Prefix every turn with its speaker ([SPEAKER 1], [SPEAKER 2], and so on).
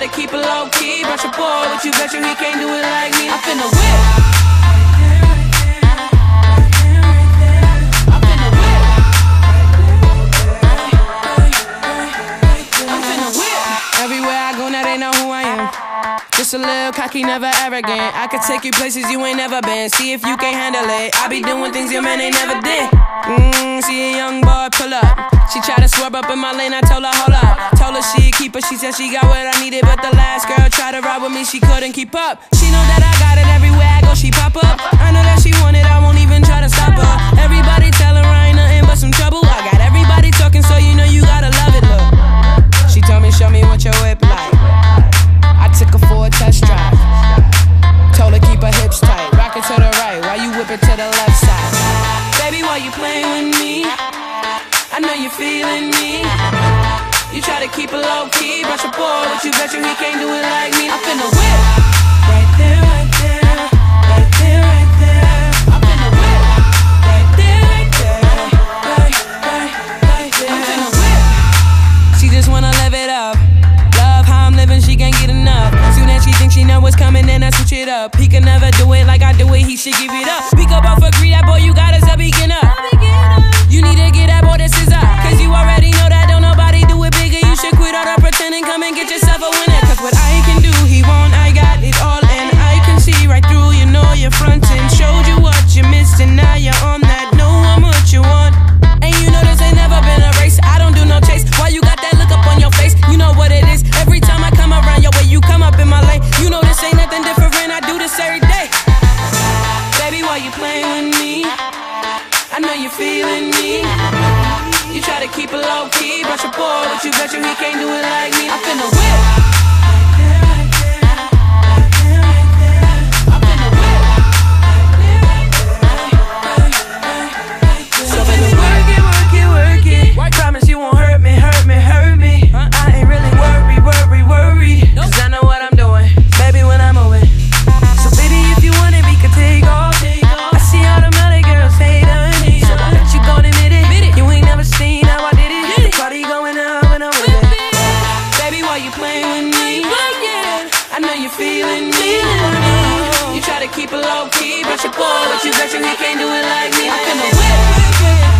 [SPEAKER 1] to keep it low key, brush your boy, but you bet you he can't do it like me. I'm finna whip. Everywhere I go now they know who I am. Just a little cocky, never arrogant. I could take you places you ain't never been. See if you can't handle it. I be doing things your man ain't never did. See a young boy pull up. She tried to swerve up in my lane, I told her hold up. Told her she'd keep her, she said she got what I needed. But the last girl tried to ride with me, she couldn't keep up. She know that I got it everywhere I go, she pop up. I know that she want it, I won't even try to stop her. Everybody tell her I ain't nothing but some trouble. I got everybody talking, so you know you gotta love it, look. She told me, show me what your whip like. I took her for a test drive. Told her keep her hips tight. Rock it to the right while you whip it to the left side. Baby, why you playing with me? I know you're feeling me. You try to keep it low key, brush your boy, but you bet you he can't do it like me. I'm finna whip. Right there, right there. Right there, right there. I'm finna whip. Right there, right there. Right there. I'm finna whip. She just wanna live it up. Love how I'm living, she can't get enough. Soon as she thinks she know what's coming, then I switch it up. He can never do it like I do it, he should give it up. Speak up off a greed, that boy, you got us a beginner. You need to get that boy, this is up. Cause you already know that don't nobody do it bigger. You should quit all that pretending, come and get yourself a winner. Cause what I can do, he won't, I got it all. And I can see right through, you know you're fronting. Showed you what you're missing, now you're on that. Know I'm what you want. And you know this ain't never been a race. I don't do no chase. Why you got that look up on your face? You know what it is. Every time I come around your way, you come up in my lane. You know this ain't nothing different, I do this every day. Baby, why you playing with me? I know you're feeling me. You try to keep it low key, brush your boy, but you bet you he can't do it like me. I'm finna whip. I'm finna whip. So finna work it, work it, work it. I promise you won't hurt me, hurt me, hurt me. I ain't really worried. Cause I know what I'm doing, baby, when I'm moving. So baby, if you want it, we can take off. I see all them other girls hate on me, so I bet you gon' admit it. You ain't never seen how I did it. The party going up when I'm with it. Baby, why you playing with me? I know you're feeling me. You try to keep it low key, but your boy, but you bet you he can't do it like me. I'm finna whip.